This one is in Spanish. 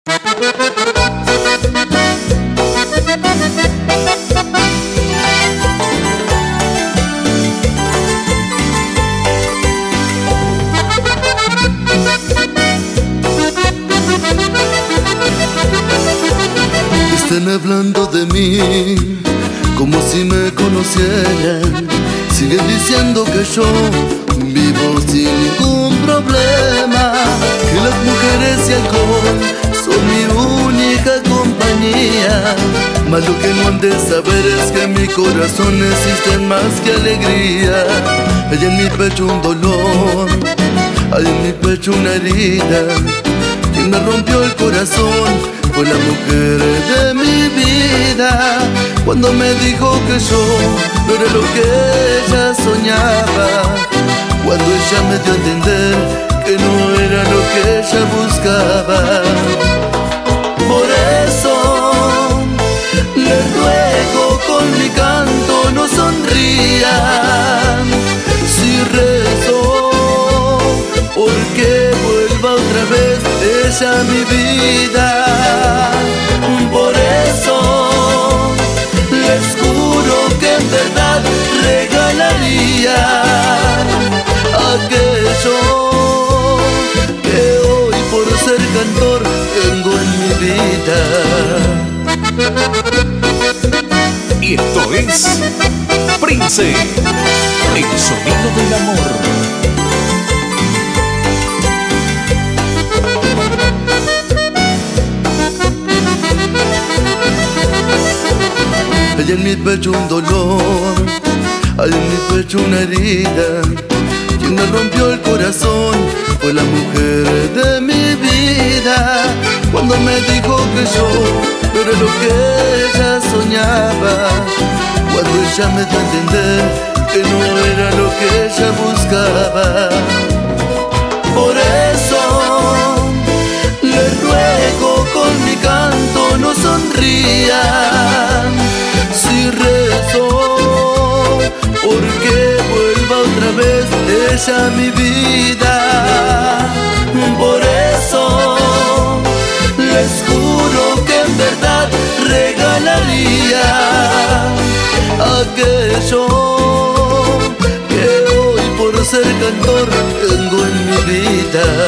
Están hablando de mí como si me conocieran. Siguen diciendo que yo vivo sin ningún problema, que las mujeres y alcohol son mi única compañía. Mas lo que no han de saber es que en mi corazón existen más que alegría. Hay en mi pecho un dolor, hay en mi pecho una herida. Quien me rompió el corazón fue la mujer de mi vida, cuando me dijo que yo no era lo que ella soñaba, cuando ella me dio a entender que no era lo que ella buscaba. Por eso le ruego con mi canto no sonrían, si rezo porque vuelva otra vez ella a mi vida. Por eso les juro que en verdad regalaría aquello que hoy por ser cantor tengo en mi vida. Y esto es Prince, el sonido del amor. Hay en mi pecho un dolor, hay en mi pecho una herida. Quien me rompió el corazón fue la mujer de mi vida, cuando me dijo que yo no era lo que ella soñaba, cuando ella me dio a entender que no era lo que ella buscaba. Por eso le ruego con mi canto no sonrían, si rezo porque vuelva otra vez ella a mi vida. Por eso les juro que en verdad regalaría aquello que hoy por ser cantor tengo en mi vida.